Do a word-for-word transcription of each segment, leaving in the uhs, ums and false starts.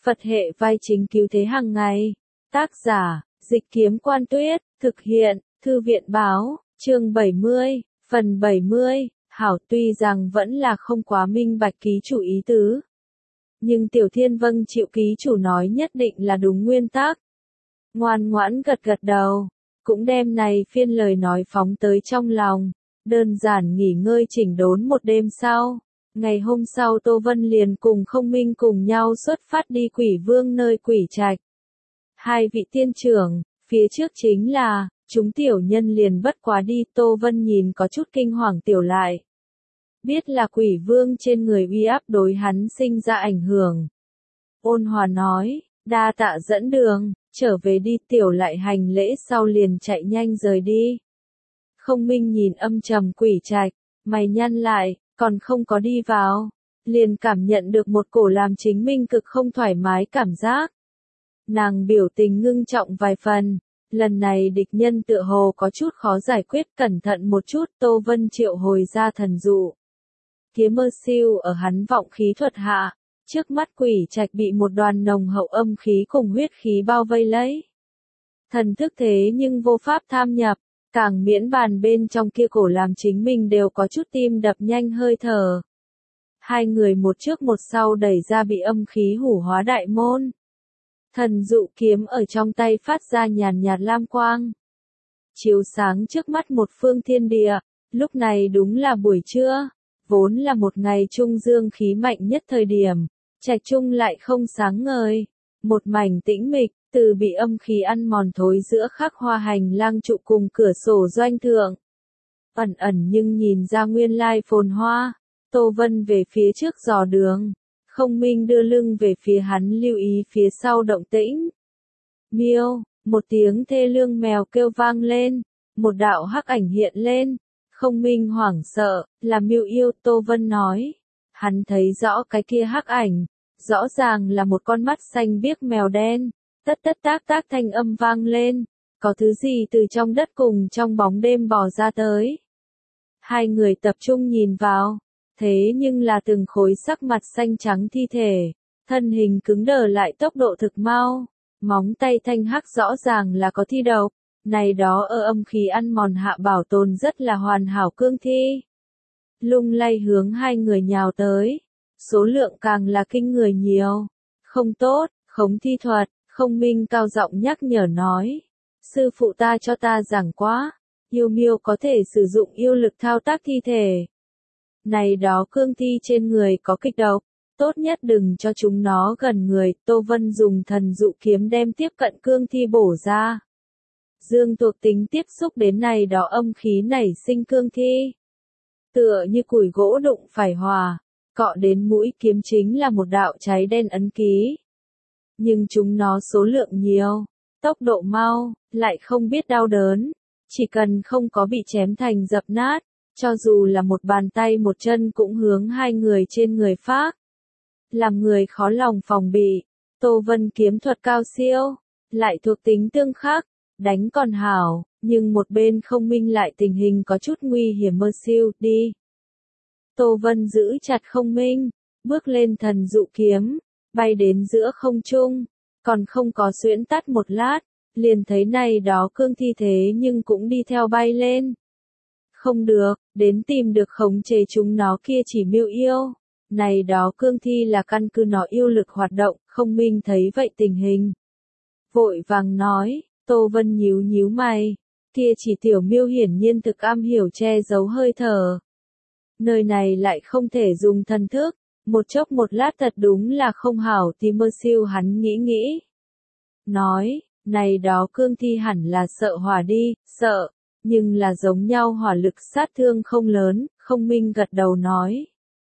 Phật hệ vai chính cứu thế hàng ngày. Tác giả, Dịch Kiếm Quan Tuyết, thực hiện, Thư viện Báo, chương bảy mươi, phần bảy mươi, Hảo tuy rằng vẫn là không quá minh bạch ký chủ ý tứ. Nhưng Tiểu Thiên vâng chịu ký chủ nói nhất định là đúng nguyên tắc. Ngoan ngoãn gật gật đầu, cũng đem này phiên lời nói phóng tới trong lòng, đơn giản nghỉ ngơi chỉnh đốn một đêm sau. Ngày hôm sau Tô Vân liền cùng Không Minh cùng nhau xuất phát đi Quỷ Vương nơi Quỷ Trạch. Hai vị tiên trưởng, phía trước chính là, chúng tiểu nhân liền bất quá đi. Tô Vân nhìn có chút kinh hoàng tiểu lại. Biết là Quỷ Vương trên người uy áp đối hắn sinh ra ảnh hưởng. Ôn hòa nói, đa tạ dẫn đường, trở về đi. Tiểu lại hành lễ sau liền chạy nhanh rời đi. Không Minh nhìn âm trầm Quỷ Trạch, mày nhăn lại, còn không có đi vào, liền cảm nhận được một cổ làm chính mình cực không thoải mái cảm giác. Nàng biểu tình ngưng trọng vài phần, lần này địch nhân tựa hồ có chút khó giải quyết, cẩn thận một chút. Tô Vân triệu hồi ra thần dụ. Kiếm mơ siêu ở hắn vọng khí thuật hạ, trước mắt Quỷ Trạch bị một đoàn nồng hậu âm khí cùng huyết khí bao vây lấy. Thần thức thế nhưng vô pháp tham nhập. Càng miễn bàn bên trong kia cổ làm chính mình đều có chút tim đập nhanh hơi thở. Hai người một trước một sau đẩy ra bị âm khí hủ hóa đại môn. Thần dụ kiếm ở trong tay phát ra nhàn nhạt lam quang. Chiếu sáng trước mắt một phương thiên địa, lúc này đúng là buổi trưa, vốn là một ngày trung dương khí mạnh nhất thời điểm, Trạch trung lại không sáng ngời, một mảnh tĩnh mịch. Từ bị âm khí ăn mòn thối giữa khắc hoa hành lang trụ cùng cửa sổ doanh thượng. Ẩn ẩn nhưng nhìn ra nguyên lai phồn hoa. Tô Vân về phía trước dò đường. Không Minh đưa lưng về phía hắn lưu ý phía sau động tĩnh. Miêu, một tiếng thê lương mèo kêu vang lên. Một đạo hắc ảnh hiện lên. Không Minh hoảng sợ, là Miêu yêu. Tô Vân nói. Hắn thấy rõ cái kia hắc ảnh. Rõ ràng là một con mắt xanh biếc mèo đen. Tất tất tác tác thanh âm vang lên, có thứ gì từ trong đất cùng trong bóng đêm bò ra tới. Hai người tập trung nhìn vào, thế nhưng là từng khối sắc mặt xanh trắng thi thể, thân hình cứng đờ lại tốc độ thực mau, móng tay thanh hắc rõ ràng là có thi độc, này đó ở âm khí ăn mòn hạ bảo tồn rất là hoàn hảo cương thi. Lung lay hướng hai người nhào tới, số lượng càng là kinh người nhiều, không tốt, khống thi thuật. Không Minh cao giọng nhắc nhở nói, sư phụ ta cho ta giảng quá, yêu miêu có thể sử dụng yêu lực thao tác thi thể. Này đó cương thi trên người có kịch độc, tốt nhất đừng cho chúng nó gần người. Tô Vân dùng thần dụ kiếm đem tiếp cận cương thi bổ ra. Dương thuộc tính tiếp xúc đến này đó âm khí nảy sinh cương thi. Tựa như củi gỗ đụng phải hòa, cọ đến mũi kiếm chính là một đạo cháy đen ấn ký. Nhưng chúng nó số lượng nhiều, tốc độ mau, lại không biết đau đớn, chỉ cần không có bị chém thành dập nát, cho dù là một bàn tay một chân cũng hướng hai người trên người phác. Làm người khó lòng phòng bị, Tô Vân kiếm thuật cao siêu, lại thuộc tính tương khắc, đánh còn hảo, nhưng một bên Không Minh lại tình hình có chút nguy hiểm mơ siêu, đi. Tô Vân giữ chặt Không Minh, bước lên thần dụ kiếm. Bay đến giữa không trung, còn không có xuyễn tắt một lát, liền thấy này đó cương thi thế nhưng cũng đi theo bay lên. Không được, đến tìm được khống chế chúng nó kia chỉ Miêu yêu. Này đó cương thi là căn cứ nó yêu lực hoạt động. Không Minh thấy vậy tình hình. Vội vàng nói, Tô Vân nhíu nhíu mày, kia chỉ tiểu Miêu hiển nhiên thực am hiểu che giấu hơi thở. Nơi này lại không thể dùng thần thức. Một chốc một lát thật đúng là không hảo. Thì mơ siêu hắn nghĩ nghĩ. Nói, này đó cương thi hẳn là sợ hỏa đi, sợ, nhưng là giống nhau hỏa lực sát thương không lớn. Không Minh gật đầu nói.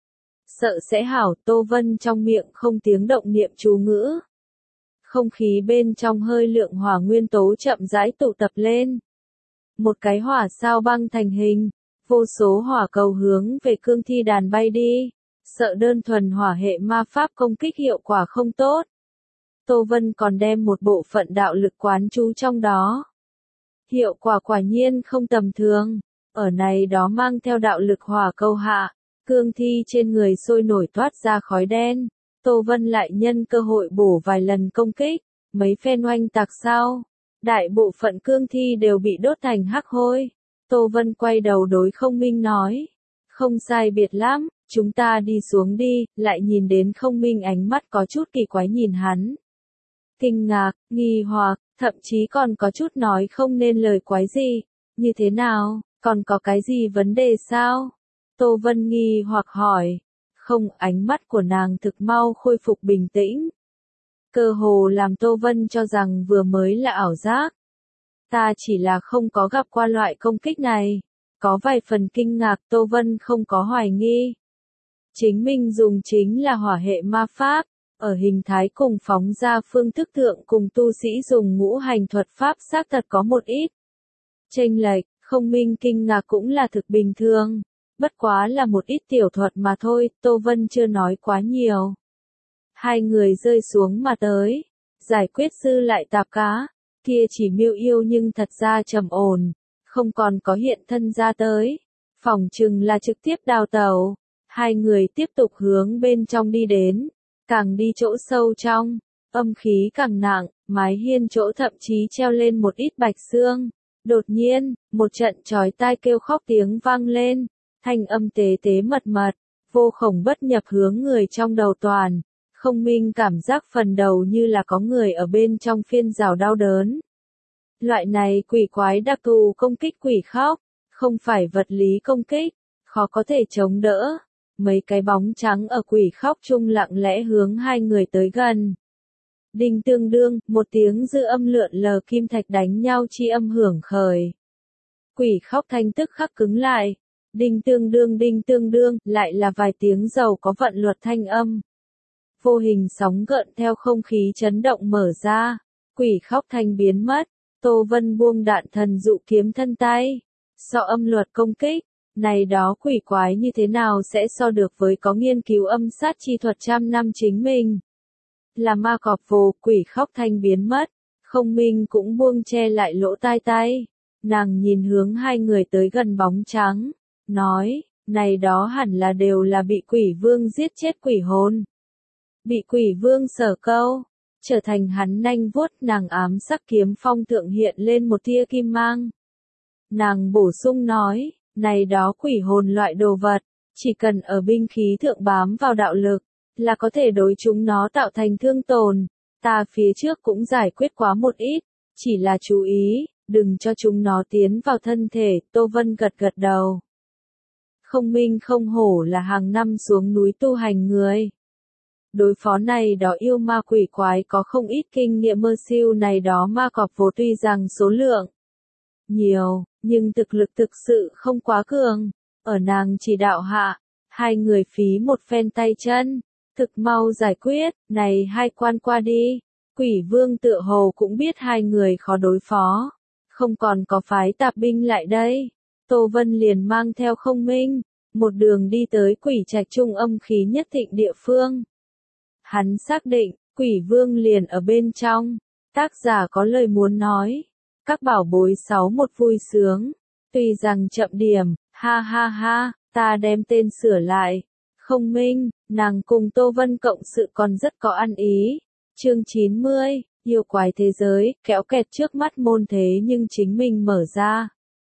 Sợ sẽ hảo. Tô Vân trong miệng không tiếng động niệm chú ngữ. Không khí bên trong hơi lượng hỏa nguyên tố chậm rãi tụ tập lên. Một cái hỏa sao băng thành hình, vô số hỏa cầu hướng về cương thi đàn bay đi. Sợ đơn thuần hỏa hệ ma pháp công kích hiệu quả không tốt. Tô Vân còn đem một bộ phận đạo lực quán trú trong đó. Hiệu quả quả nhiên không tầm thường. Ở này đó mang theo đạo lực hỏa cầu hạ, cương thi trên người sôi nổi toát ra khói đen. Tô Vân lại nhân cơ hội bổ vài lần công kích, mấy phen oanh tạc sau. Đại bộ phận cương thi đều bị đốt thành hắc hôi. Tô Vân quay đầu đối Không Minh nói. Không sai biệt lắm, chúng ta đi xuống đi, lại nhìn đến Không Minh ánh mắt có chút kỳ quái nhìn hắn. Kinh ngạc, nghi hoặc, thậm chí còn có chút nói không nên lời quái gì. Như thế nào, còn có cái gì vấn đề sao? Tô Vân nghi hoặc hỏi. Không, ánh mắt của nàng thực mau khôi phục bình tĩnh. Cơ hồ làm Tô Vân cho rằng vừa mới là ảo giác. Ta chỉ là không có gặp qua loại công kích này. Có vài phần kinh ngạc, Tô Vân không có hoài nghi. Chính mình dùng chính là hỏa hệ ma pháp, ở hình thái cùng phóng ra phương thức thượng cùng tu sĩ dùng ngũ hành thuật pháp xác thật có một ít chênh lệch. Không Minh kinh ngạc cũng là thực bình thường, bất quá là một ít tiểu thuật mà thôi, Tô Vân chưa nói quá nhiều. Hai người rơi xuống mà tới, giải quyết dư lại tạp cá, kia chỉ miêu yêu nhưng thật ra trầm ổn, không còn có hiện thân ra tới, phỏng chừng là trực tiếp đào tàu. Hai người tiếp tục hướng bên trong đi đến, càng đi chỗ sâu trong, âm khí càng nặng, mái hiên chỗ thậm chí treo lên một ít bạch xương. Đột nhiên, một trận chói tai kêu khóc tiếng vang lên, thanh âm tế tế mật mật, vô khổng bất nhập hướng người trong đầu toàn. Không Minh cảm giác phần đầu như là có người ở bên trong phiên rào đau đớn. Loại này quỷ quái đặc thù công kích quỷ khóc, không phải vật lý công kích, khó có thể chống đỡ. Mấy cái bóng trắng ở quỷ khóc chung lặng lẽ hướng hai người tới gần. Đinh tương đương, một tiếng dư âm lượn lờ kim thạch đánh nhau chi âm hưởng khởi. Quỷ khóc thanh tức khắc cứng lại. Đinh tương đương đinh tương đương, lại là vài tiếng giàu có vận luật thanh âm. Vô hình sóng gợn theo không khí chấn động mở ra. Quỷ khóc thanh biến mất. Tô Vân buông đạn thần dụ kiếm thân tay. So âm luật công kích. Này đó quỷ quái như thế nào sẽ so được với có nghiên cứu âm sát chi thuật trăm năm chính mình. Là ma cọp vồ, quỷ khóc thanh biến mất. Không Minh cũng buông che lại lỗ tai tay. Nàng nhìn hướng hai người tới gần bóng trắng. Nói, này đó hẳn là đều là bị quỷ vương giết chết quỷ hồn. Bị quỷ vương sở câu. Trở thành hắn nanh vuốt, nàng ám sắc kiếm phong thượng hiện lên một tia kim mang. Nàng bổ sung nói, này đó quỷ hồn loại đồ vật, chỉ cần ở binh khí thượng bám vào đạo lực, là có thể đối chúng nó tạo thành thương tổn. Ta phía trước cũng giải quyết quá một ít, chỉ là chú ý, đừng cho chúng nó tiến vào thân thể. Tô Vân gật gật đầu. Không Minh không hổ là hàng năm xuống núi tu hành người. Đối phó này đó yêu ma quỷ quái có không ít kinh nghiệm mơ siêu. Này đó ma cọp vô tuy rằng số lượng nhiều, nhưng thực lực thực sự không quá cường. Ở nàng chỉ đạo hạ, hai người phí một phen tay chân, thực mau giải quyết. Này hai quan qua đi, quỷ vương tựa hồ cũng biết hai người khó đối phó, không còn có phái tạp binh lại đây. Tô Vân liền mang theo Không Minh, một đường đi tới quỷ trạch trung âm khí nhất thịnh địa phương. Hắn xác định, quỷ vương liền ở bên trong. Tác giả có lời muốn nói. Các bảo bối sáu một vui sướng. Tuy rằng chậm điểm, ha ha ha, ta đem tên sửa lại. Không Minh, nàng cùng Tô Vân cộng sự còn rất có ăn ý. Chương chín mươi, yêu quái thế giới, kéo kẹt trước mắt môn thế nhưng chính mình mở ra.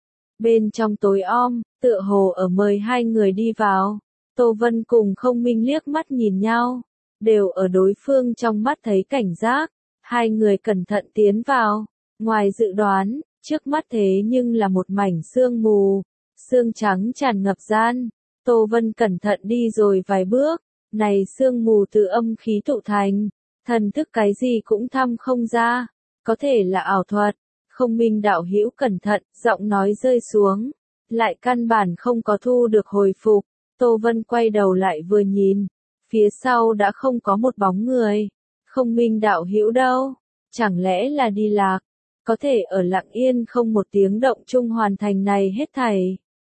Bên trong tối om, tựa hồ ở mời hai người đi vào. Tô Vân cùng Không Minh liếc mắt nhìn nhau, đều ở đối phương trong mắt thấy cảnh giác. Hai người cẩn thận tiến vào, ngoài dự đoán, trước mắt thế nhưng là một mảnh sương mù, sương trắng tràn ngập gian. Tô Vân cẩn thận đi rồi vài bước, này sương mù từ âm khí tụ thành, thần thức cái gì cũng thăm không ra, có thể là ảo thuật. Không Minh đạo hữu cẩn thận, giọng nói rơi xuống, lại căn bản không có thu được hồi phục. Tô Vân quay đầu lại vừa nhìn, phía sau đã không có một bóng người. Không Minh đạo hữu đâu? Chẳng lẽ là đi lạc? Có thể ở lặng yên không một tiếng động chung hoàn thành này hết thảy.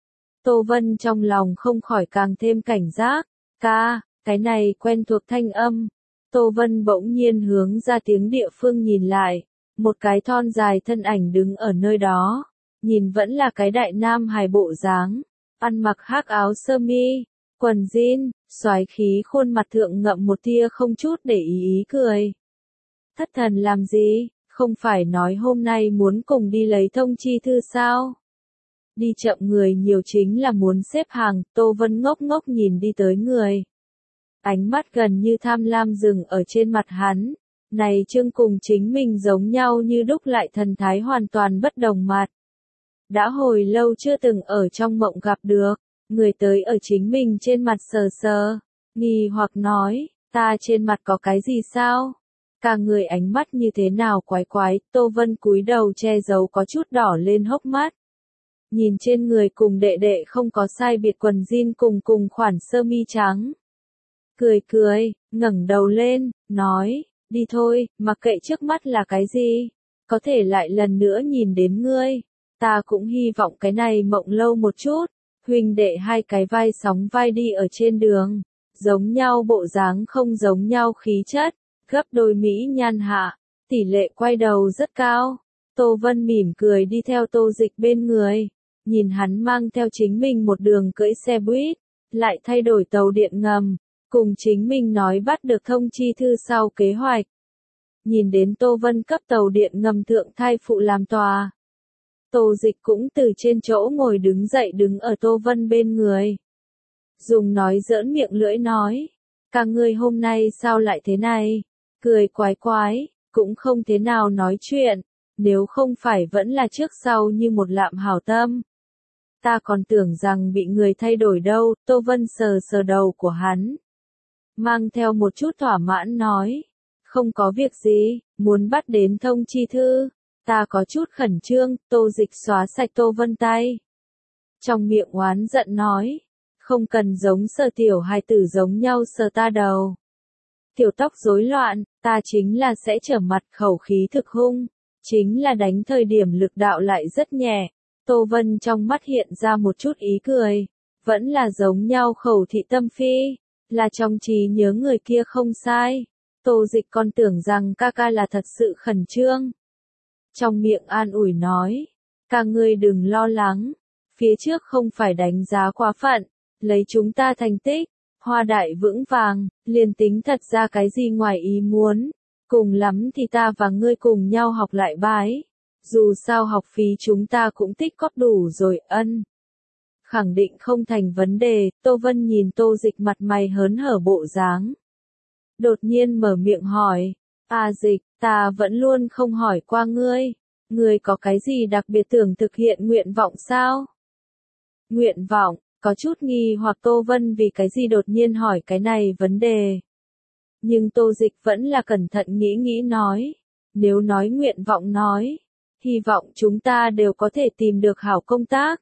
Tô Vân trong lòng không khỏi càng thêm cảnh giác. Ca, cái này quen thuộc thanh âm. Tô Vân bỗng nhiên hướng ra tiếng địa phương nhìn lại. Một cái thon dài thân ảnh đứng ở nơi đó. Nhìn vẫn là cái đại nam hài bộ dáng. Ăn mặc hắc áo sơ mi, quần jean, Soái khí khuôn mặt thượng ngậm một tia không chút để ý ý cười. Thất thần làm gì, không phải nói hôm nay muốn cùng đi lấy thông chi thư sao? Đi chậm người nhiều chính là muốn xếp hàng, Tô Vân ngốc ngốc nhìn đi tới người. Ánh mắt gần như tham lam dừng ở trên mặt hắn. Này Trương cùng chính mình giống nhau như đúc lại thần thái hoàn toàn bất đồng mặt. Đã hồi lâu chưa từng ở trong mộng gặp được, người tới ở chính mình trên mặt sờ sờ, nghi hoặc nói, ta trên mặt có cái gì sao? Cả người ánh mắt như thế nào quái quái, Tô Vân cúi đầu che giấu có chút đỏ lên hốc mắt. Nhìn trên người cùng đệ đệ không có sai biệt quần jean cùng cùng khoản sơ mi trắng. Cười cười, ngẩng đầu lên, nói, đi thôi, mặc kệ trước mắt là cái gì, có thể lại lần nữa nhìn đến ngươi. Ta cũng hy vọng cái này mộng lâu một chút, huynh đệ hai cái vai sóng vai đi ở trên đường, giống nhau bộ dáng không giống nhau khí chất, gấp đôi mỹ nhan hạ, tỷ lệ quay đầu rất cao. Tô Vân mỉm cười đi theo Tô Dịch bên người, nhìn hắn mang theo chính mình một đường cưỡi xe buýt, lại thay đổi tàu điện ngầm, cùng chính mình nói bắt được thông chi thư sau kế hoạch. Nhìn đến Tô Vân cấp tàu điện ngầm thượng thai phụ làm tòa. Tô Dịch cũng từ trên chỗ ngồi đứng dậy đứng ở Tô Vân bên người. Dùng nói giỡn miệng lưỡi nói, cả người hôm nay sao lại thế này, cười quái quái, cũng không thế nào nói chuyện, nếu không phải vẫn là trước sau như một lạm hảo tâm. Ta còn tưởng rằng bị người thay đổi đâu, Tô Vân sờ sờ đầu của hắn. Mang theo một chút thỏa mãn nói, không có việc gì, muốn bắt đến thông chi thư. Ta có chút khẩn trương, Tô Dịch xóa sạch Tô Vân tay. Trong miệng oán giận nói, không cần giống sờ tiểu hài tử giống nhau sờ ta đầu. Tiểu tóc rối loạn, ta chính là sẽ trở mặt khẩu khí thực hung, chính là đánh thời điểm lực đạo lại rất nhẹ. Tô Vân trong mắt hiện ra một chút ý cười, vẫn là giống nhau khẩu thị tâm phi, là trong trí nhớ người kia không sai. Tô Dịch còn tưởng rằng ca ca là thật sự khẩn trương. Trong miệng an ủi nói, cả người đừng lo lắng, phía trước không phải đánh giá quá phận, lấy chúng ta thành tích, hoa đại vững vàng, liền tính thật ra cái gì ngoài ý muốn, cùng lắm thì ta và ngươi cùng nhau học lại bái, dù sao học phí chúng ta cũng tích cóp đủ rồi, ân. Khẳng định không thành vấn đề, Tô Vân nhìn Tô Dịch mặt mày hớn hở bộ dáng. Đột nhiên mở miệng hỏi, à Dịch, ta vẫn luôn không hỏi qua ngươi, ngươi có cái gì đặc biệt tưởng thực hiện nguyện vọng sao? Nguyện vọng, có chút nghi hoặc Tô Vân vì cái gì đột nhiên hỏi cái này vấn đề. Nhưng Tô Dịch vẫn là cẩn thận nghĩ nghĩ nói, nếu nói nguyện vọng nói, hy vọng chúng ta đều có thể tìm được hảo công tác.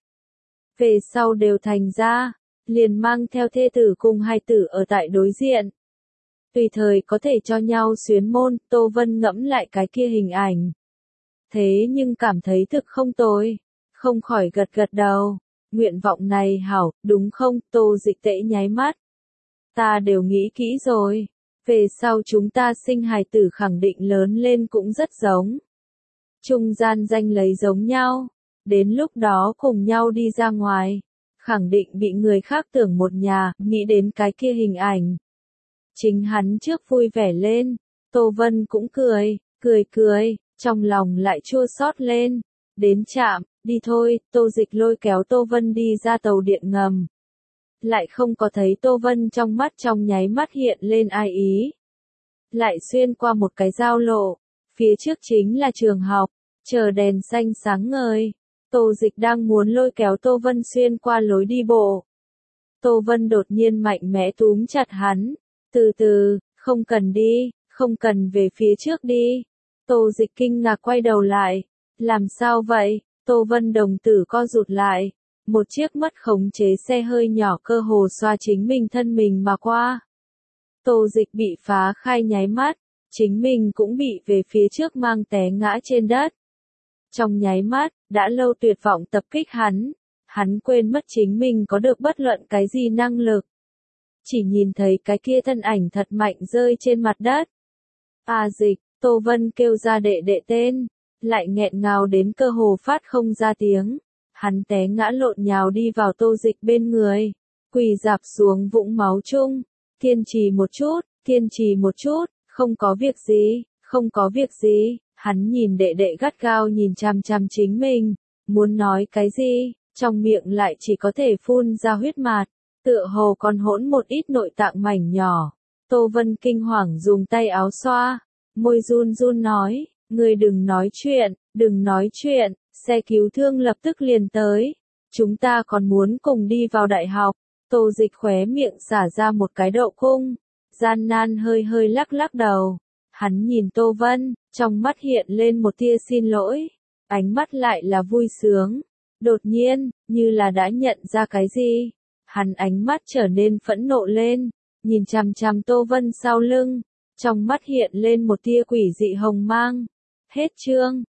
Về sau đều thành ra, liền mang theo thê tử cùng hai tử ở tại đối diện. Tùy thời có thể cho nhau xuyến môn, Tô Vân ngẫm lại cái kia hình ảnh. Thế nhưng cảm thấy thực không tồi, không khỏi gật gật đầu, nguyện vọng này hảo, đúng không, Tô Dịch tễ nháy mắt. Ta đều nghĩ kỹ rồi, về sau chúng ta sinh hài tử khẳng định lớn lên cũng rất giống. Trung gian danh lấy giống nhau, đến lúc đó cùng nhau đi ra ngoài, khẳng định bị người khác tưởng một nhà, nghĩ đến cái kia hình ảnh. Chính hắn trước vui vẻ lên, Tô Vân cũng cười, cười cười, trong lòng lại chua xót lên. Đến trạm, đi thôi, Tô Dịch lôi kéo Tô Vân đi ra tàu điện ngầm. Lại không có thấy Tô Vân trong mắt trong nháy mắt hiện lên ai ý. Lại xuyên qua một cái giao lộ, phía trước chính là trường học, chờ đèn xanh sáng ngời. Tô Dịch đang muốn lôi kéo Tô Vân xuyên qua lối đi bộ. Tô Vân đột nhiên mạnh mẽ túm chặt hắn. Từ từ, không cần đi, không cần về phía trước đi. Tô Dịch kinh ngạc quay đầu lại. Làm sao vậy? Tô Vân đồng tử co rụt lại. Một chiếc mất khống chế xe hơi nhỏ cơ hồ xoa chính mình thân mình mà qua. Tô Dịch bị phá khai nháy mắt. Chính mình cũng bị về phía trước mang té ngã trên đất. Trong nháy mắt, đã lâu tuyệt vọng tập kích hắn. Hắn quên mất chính mình có được bất luận cái gì năng lực. Chỉ nhìn thấy cái kia thân ảnh thật mạnh rơi trên mặt đất. À Dịch, Tô Vân kêu ra đệ đệ tên, lại nghẹn ngào đến cơ hồ phát không ra tiếng. Hắn té ngã lộn nhào đi vào Tô Dịch bên người. quỳ dạp xuống vũng máu chung, kiên trì một chút, kiên trì một chút, không có việc gì, không có việc gì, hắn nhìn đệ đệ gắt gao nhìn chằm chằm chính mình, muốn nói cái gì, trong miệng lại chỉ có thể phun ra huyết mạt, tựa hồ còn hỗn một ít nội tạng mảnh nhỏ. Tô Vân kinh hoàng dùng tay áo xoa, môi run run nói, ngươi đừng nói chuyện, đừng nói chuyện, xe cứu thương lập tức liền tới, chúng ta còn muốn cùng đi vào đại học. Tô Dịch khóe miệng xả ra một cái đậu cung, gian nan hơi hơi lắc lắc đầu, hắn nhìn Tô Vân, trong mắt hiện lên một tia xin lỗi, ánh mắt lại là vui sướng, đột nhiên, như là đã nhận ra cái gì, hắn ánh mắt trở nên phẫn nộ lên, nhìn chằm chằm Tô Vân sau lưng, trong mắt hiện lên một tia quỷ dị hồng mang. Hết chương.